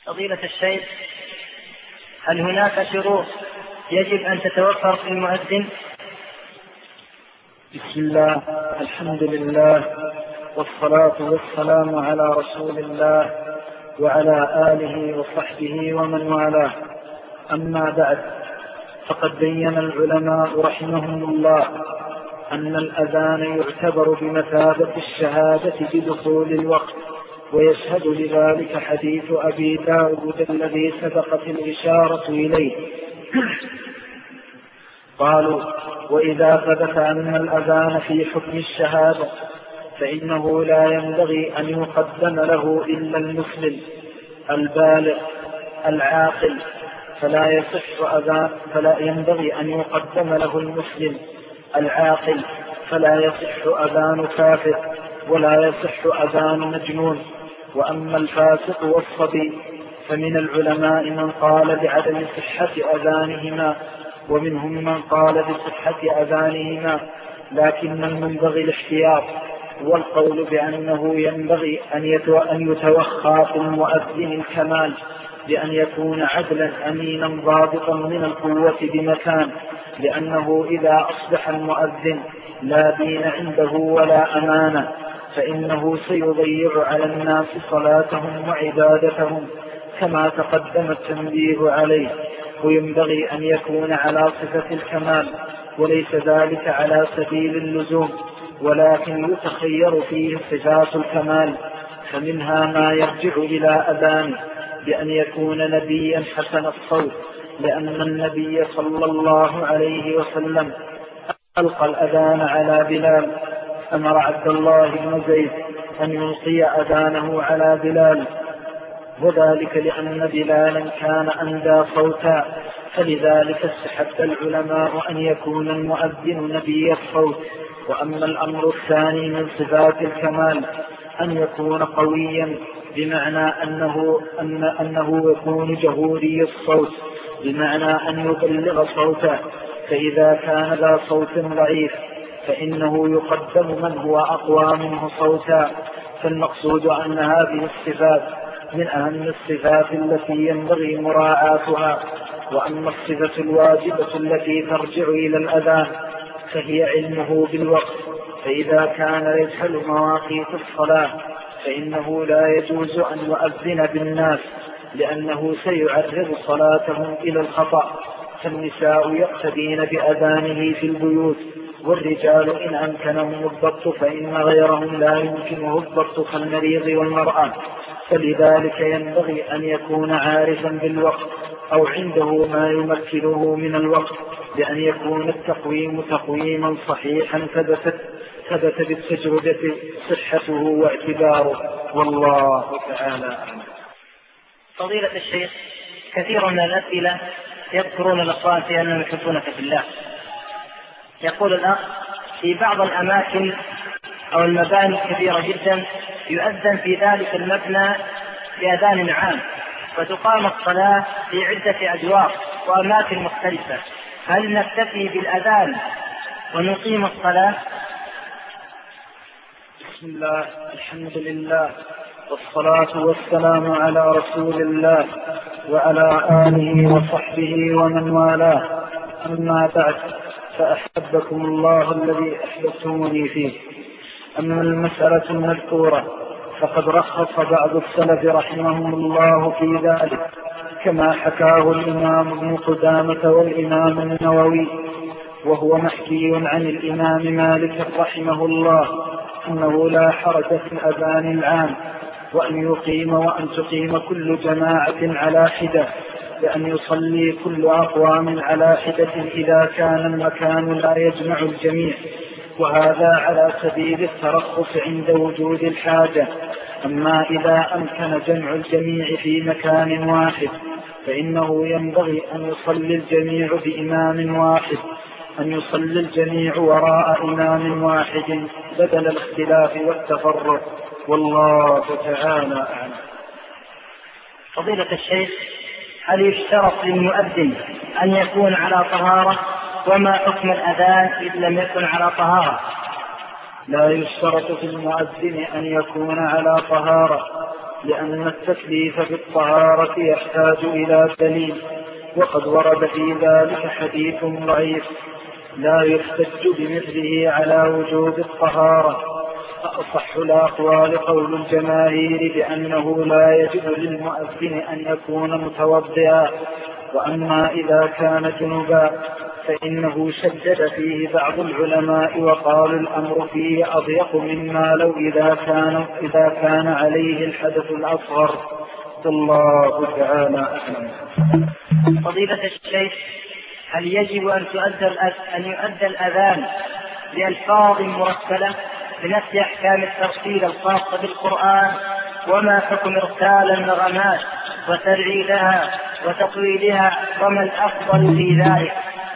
فضيلة الشيخ، هل هناك شروط يجب أن تتوفر في المؤذن؟ بسم الله، الحمد لله، والصلاة والسلام على رسول الله وعلى آله وصحبه ومن والاه. أما بعد، فقد بين العلماء رحمهم الله أن الأذان يعتبر بمثابة الشهادة بدخول الوقت، ويشهد لذلك حديث أبي داود الذي سبقت الإشارة إليه. قالوا: وإذا ثبت أن الأذان في حكم الشهادة فإنه لا ينبغي أن يقدم له إلا المسلم البالغ العاقل، فلا ينبغي أن يقدم له المسلم العاقل، فلا يصح أذان كافر ولا يصح أذان مجنون. وأما الفاسق والصبي فمن العلماء من قال بعدم صحة أذانهما، ومنهم من قال بصحة أذانهما، لكن المنبغي الاحتياط، والقول بأنه ينبغي أن يتوخى في المؤذن الكمال، بأن يكون عدلا أمينا ضابطا من القوة بمكان، لأنه إذا أصبح المؤذن لا دين عنده ولا أمانة فإنه سيضيع على الناس صلاتهم وعبادتهم كما تقدم التنبيه عليه. وينبغي أن يكون على صفة الكمال، وليس ذلك على سبيل اللزوم، ولكن يتخير فيه صفات الكمال، فمنها ما يرجع إلى أذانه بأن يكون نبيا حسن الصوت، لأن النبي صلى الله عليه وسلم ألقى الأذان على بلال، أمر عبد الله بن زيد أن يلقي أذانه على بلال، وذلك لأن بلالا كان أندى صوتا، فلذلك استحب العلماء أن يكون المؤذن نبي الصوت. وأما الأمر الثاني من صفات الكمال أن يكون قويا، بمعنى أنه يكون جهوري الصوت، بمعنى أن يبلغ صوته، فإذا كان ذا صوت ضعيف فإنه يقدم من هو أقوى منه صوتا. فالمقصود أن هذه الصفات من أهم الصفات التي ينبغي مراعاتها. وأما الصفة الواجبة التي ترجع إلى الأذان فهي علمه بالوقت، فإذا كان يجهل مواقيت الصلاة فإنه لا يجوز أن يؤذن بالناس، لأنه سيعرض صلاتهم إلى الخطأ. فالنساء يقتدين بأذانه في البيوت، والرجال إن أمكنهم الضبط فإن غيرهم لا يمكنه الضبط كالمريض والمرأة. فلذلك ينبغي أن يكون عارفا بالوقت أو عنده ما يمكنه من الوقت، بأن يكون التقويم تقويما صحيحا ثبت بالتجربة صحته واعتباره، والله تعالى أعلم. فضيلة الشيخ، كثير من الأسئلة يذكرون الأخوان في أنهم يحبونك في الله. يقول الأخ: في بعض الأماكن أو المباني الكبيرة جدا يؤذن في ذلك المبنى بأذان عام، وتقام الصلاة في عدة أدوار وأماكن مختلفة، هل نكتفي بالأذان ونقيم الصلاة؟ بسم الله، الحمد لله، والصلاة والسلام على رسول الله وعلى آله وصحبه ومن والاه. أما بعد، فأحبكم الله الذي أحببتموني فيه. أما المسألة المذكورة فقد رخص بعض السلف رحمهم الله في ذلك، كما حكاه الإمام ابن قدامة والإمام النووي، وهو محكي عن الإمام مالك رحمه الله أنه لا حرج في الأذان العام، وأن تقيم كل جماعة على حدة، بأن يصلي كل أقوام على حدة إذا كان المكان لا يجمع الجميع، وهذا على سبيل الترخص عند وجود الحاجة. أما إذا أمكن جمع الجميع في مكان واحد فإنه ينبغي أن يصلي الجميع بإمام واحد، أن يصلي الجميع وراء إمام واحد بدل الاختلاف والتفرق، والله تعالى أعلم. فضيلة الشيخ، هل يشترط للمؤذن أن يكون على طهارة؟ وما حكم الأذان إذ لم يكن على طهارة؟ لا يشترط في المؤذن أن يكون على طهارة، لأن التكليف بالطهارة يحتاج إلى دليل، وقد ورد في ذلك حديث ضعيف لا يحتج بمثله على وجوب الطهارة. فأصح الأقوال قول الجماهير بأنه لا يجب للمؤذن أن يكون متوضئا، وأما إذا كان جنبا فإنه شدد فيه بعض العلماء وقالوا الأمر فيه أضيق مما لو إذا كان عليه الحدث الأصغر. والله تعالى أعلم. فضيلة الشيخ، هل يجب أن يؤدى الأذان بألفاظ مرتلة بنفس أحكام الترتيل الخاصة بالقرآن؟ وما حكم إرسال النغمات وترعيدها وتطويلها، وما الأفضل في ذلك؟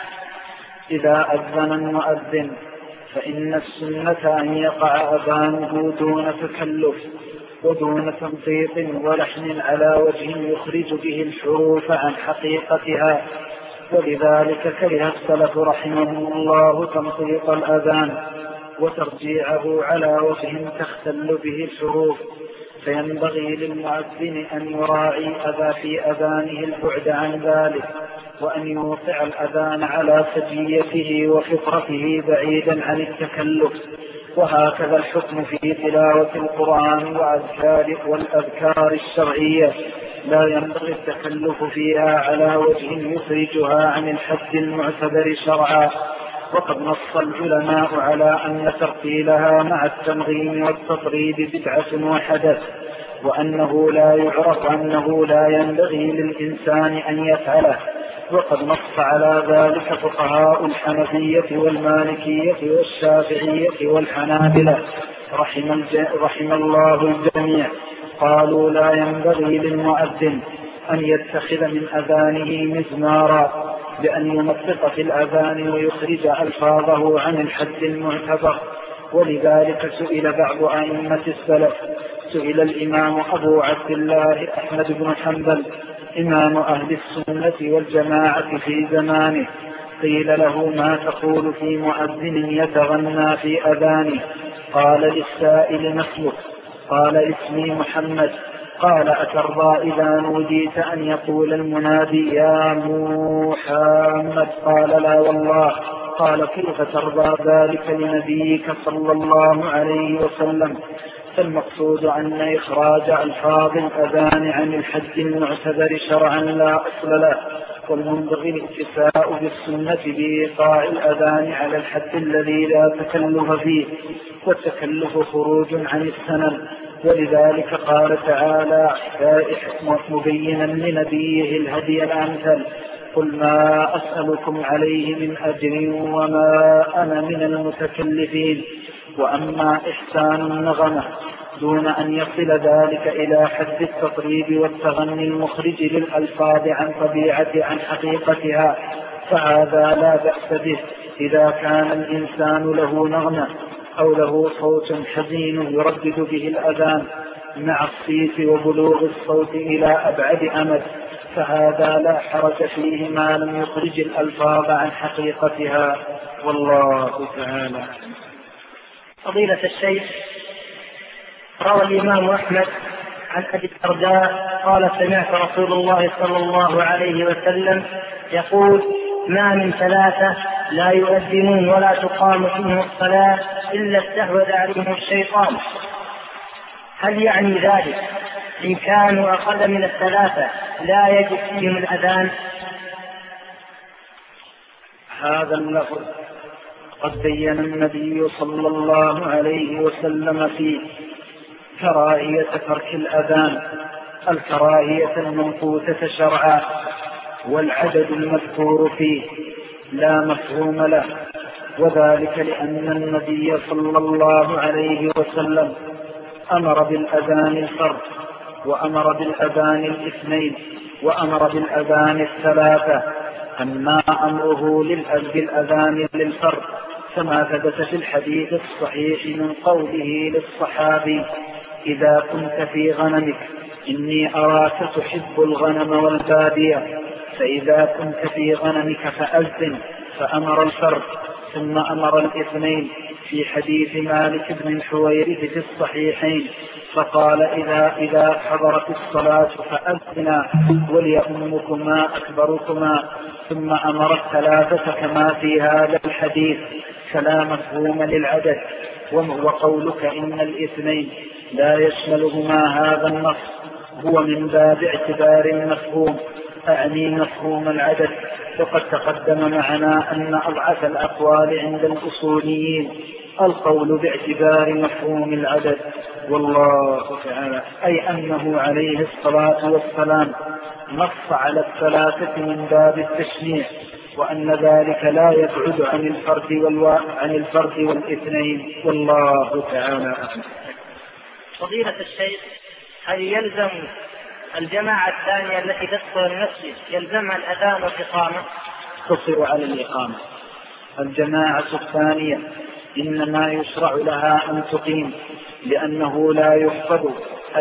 إذا أذن المؤذن فإن السنة أن يقع أذانه دون تكلف ودون تمطيط ولحن على وجه يخرج به الحروف عن حقيقتها، ولذلك كره السلف رحمهم الله تمطيط الأذان وترجيعه على وجه تختل به الحروف، فينبغي للمؤذن أن يراعي في أذانه البعد عن ذلك، وأن يوقع الأذان على سجيته وفطرته بعيدا عن التكلف. وهكذا الحكم في تلاوة القرآن والأذكار الشرعية، لا ينبغي التكلف فيها على وجه يخرجها عن الحد المعتبر شرعا. وقد نص العلماء على أن ترتيلها مع التنغيم والتطريب بدعة وحدث، وأنه لا يعرف أنه لا ينبغي للإنسان أن يفعله. وقد نص على ذلك فقهاء الحنفية والمالكية والشافعية والحنابلة رحم الله الجميع، قالوا لا ينبغي للمؤذن أن يتخذ من أذانه مزمارا بأن يمطط في الأذان ويخرج ألفاظه عن الحد المعتبر. ولذلك سئل بعض أئمة السلف، سئل الإمام أبو عبد الله أحمد بن حنبل إمام أهل السنة والجماعة في زمانه، قيل له ما تقول في مؤذن يتغنى في أذانه؟ قال للسائل مثلك، قال اسمي محمد. قال أترضى إذا نوديت أن يقول المنادي يا محمد؟ قال لا والله. قال كيف ترضى ذلك لنبيك صلى الله عليه وسلم؟ فالمقصود أن إخراج ألفاظ الأذان عن الحد المعتبر شرعا لا أصل له، والمنبغي الاكتفاء بالسنة بإيقاع الأذان على الحد الذي لا تكلف فيه، والتكلف خروج عن السنن. ولذلك قال تعالى مبينا لنبيه الهدي الأمثل قل ما أسألكم عليه من أجر وما أنا من المتكلفين. وأما إحسان النغمة دون أن يصل ذلك إلى حد التطريب والتغني المخرج للألفاظ عن حقيقتها فهذا لا بأس به إذا كان الإنسان له نغمة أو له صوت حزين يردد به الأذان مع الصيت وبلوغ الصوت إلى أبعد أمد، فهذا لا حرج فيه ما لم يخرج الألفاظ عن حقيقتها. والله تعالى. فضيلة الشيخ، روى الإمام أحمد عن أبي الدرداء قال سمعت رسول الله صلى الله عليه وسلم يقول ما من ثلاثة لا يؤذنون ولا تقام فيهم الصلاة إلا استحوذ عليهم الشيطان. هل يعني ذلك إن كانوا أقل من الثلاثة لا يجب فيهم الأذان؟ هذا اللفظ قد بين النبي صلى الله عليه وسلم فيه كراهية ترك الأذان، الكراهية المنقوثة شرعا، والعدد المذكور فيه لا مفهوم له، وذلك لأن النبي صلى الله عليه وسلم أمر بالأذان الفرد، وأمر بالأذان الاثنين، وأمر بالأذان الثلاثة. أما أمره بالأذان للفرد كما ثبت في الحديث الصحيح من قوله للصحابي إذا كنت في غنمك إني أراك تحب الغنم والبادية، فإذا كنت في غنمك فأذن، فأمر الفرد ثم أمر الاثنين في حديث مالك بن الحويرث في الصحيحين، فقال إذا حضرت الصلاة فأذنا وليؤمكما أكبركما، ثم أمر الثلاثة كما في هذا الحديث، فلا مفهوم للعدد. وقولك إن الاثنين لا يشملهما هذا النص هو من باب اعتبار المفهوم، أعني مفهوم العدد. وقد تقدم معنا أن أضعف الأقوال عند الأصوليين القول باعتبار مفهوم العدد، والله تعالى أي أنه عليه الصلاة والسلام نص على الثلاثة من باب التشنيع، وأن ذلك لا يبعد عن الفرد والاثنين، والله تعالى أعلم. فضيلة الشيخ، هل يلزم الجماعة الثانية التي تدخل المسجد يلزمها الأذان والإقامة؟ تصر على الإقامة. الجماعة الثانية إنما يشرع لها أن تقيم، لأنه لا يحفظ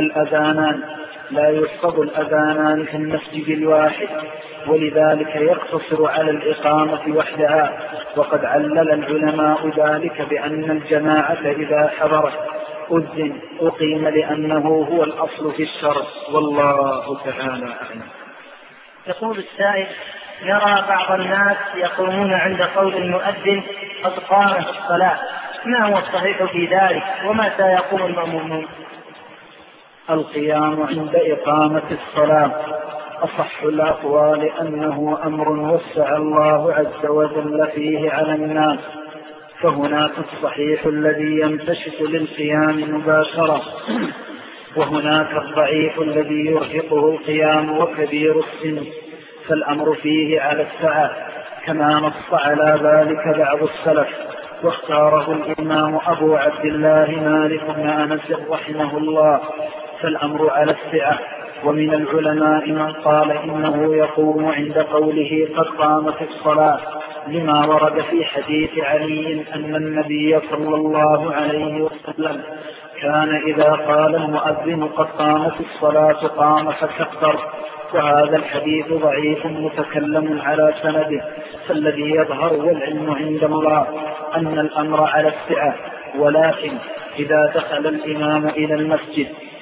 الأذانان في المسجد الواحد، ولذلك يقتصر على الإقامة وحدها. وقد علل العلماء ذلك بأن الجماعة إذا حضرت أذن أقيم، لأنه هو الأصل في الشرع، والله تعالى أعلم. يقول السائل: نرى بعض الناس يقومون عند قول المؤذن قد قامت الصلاة، ما هو الصحيح في ذلك ومتى يقوم المأمومون؟ القيام عند إقامة الصلاة أصح الأقوال أنه أمر وسع الله عز وجل فيه على الناس، فهناك الصحيح الذي ينتشط للقيام مباشرة، وهناك الضعيف الذي يرهقه القيام وكبير السن، فالأمر فيه على السعة كما نص على ذلك بعض السلف، واختاره الإمام أبو عبد الله مالك بن أنس رحمه الله، فالأمر على السعة. ومن العلماء من قال إنه يقوم عند قوله قد قامت الصلاة، لما ورد في حديث علي أن النبي صلى الله عليه وسلم كان إذا قال المؤذن قد قامت الصلاة قام فكبر، وهذا الحديث ضعيف متكلم على سنده، فالذي يظهر والعلم عند الله أن الأمر على السعة، ولكن إذا دخل الإمام إلى المسجد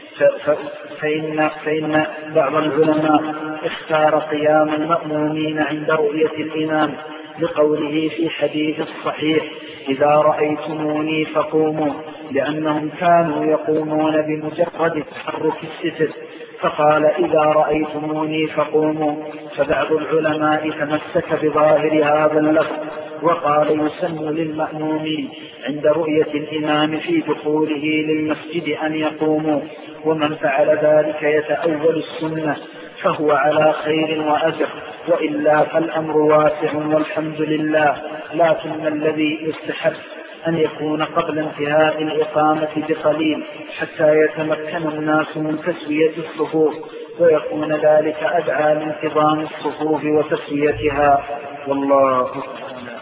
فإن بعض العلماء اختار قيام المأمومين عند رؤية الإمام، لقوله في حديث الصحيح إذا رأيتموني فقوموا، لأنهم كانوا يقومون بمجرد تحرك الستر، فقال إذا رأيتموني فقوموا. فبعض العلماء تمسك بظاهر هذا اللفظ وقال يسن للمأمومين عند رؤية الإمام في دخوله للمسجد أن يقوموا، ومن فعل ذلك يتأول السنة فهو على خير وأجر، وإلا فالأمر واسع والحمد لله. لكن الذي يستحب أن يكون قبل انتهاء الإقامة بقليل حتى يتمكن الناس من تسوية الصفوف، ويكون ذلك أدعى لانتظام الصفوف وتسويتها، والله تعالى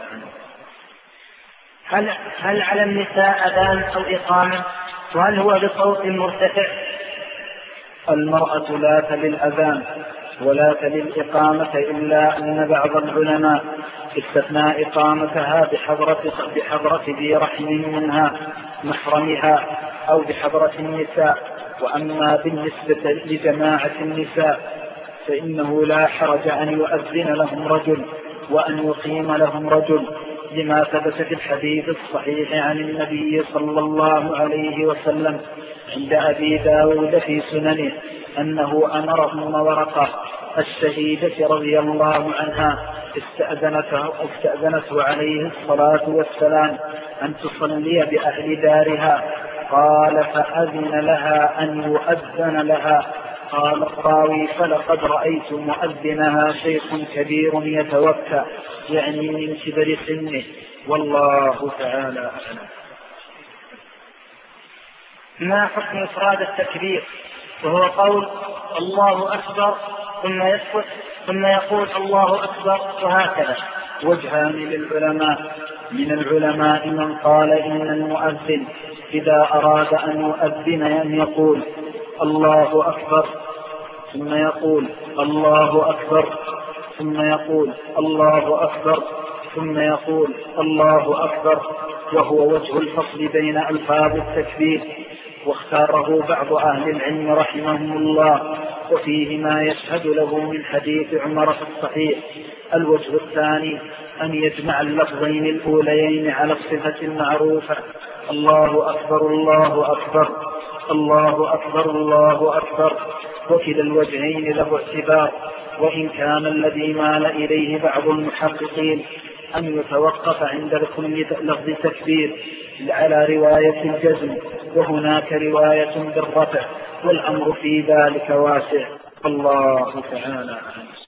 أعلم. هل على النساء أذان أو إقامة؟ وهل هو بصوت مرتفع؟ المرأة لا تلي الأذان ولا تلي الإقامة، إلا أن بعض العلماء استثنى إقامتها بحضرة ذي رحم منها محرمها أو بحضرة النساء. وأما بالنسبة لجماعة النساء فإنه لا حرج أن يؤذن لهم رجل وأن يقيم لهم رجل، لما ثبت في الحديث الصحيح عن النبي صلى الله عليه وسلم عند أبي داود في سننه أنه أمر أم ورقة الشهيدة رضي الله عنها استأذنته عليه الصلاة والسلام أن تصلي بأهل دارها، قال فأذن لها أن يؤذن لها. قال الراوي فلقد رأيت مؤذنها شيخ كبير يتوكى، يعني من كبر سنه، والله تعالى أعلم. ما حكم إفراد التكبير وهو قول الله أكبر ثم يسكت ثم يقول الله أكبر وهكذا؟ وجهان للعلماء، من العلماء من قال إن المؤذن إذا أراد أن يؤذن أن يقول الله أكبر ثم يقول الله أكبر ثم يقول الله أكبر ثم يقول الله أكبر وهو وجه الفصل بين ألفاظ التكبير، واختاره بعض أهل العلم رحمهم الله، وفيه ما يشهد له من حديث عمر في الصحيح. الوجه الثاني أن يجمع اللفظين الأوليين على الصفة المعروفة: الله أكبر الله أكبر الله أكبر الله أكبر، وكلا الوجهين له اعتبار، وإن كان الذي مال إليه بعض المحققين أن يتوقف عند كل لفظ تكبير على رواية الجزم، وهناك رواية بالرفع، والأمر في ذلك واسع. الله تعالى أعلم.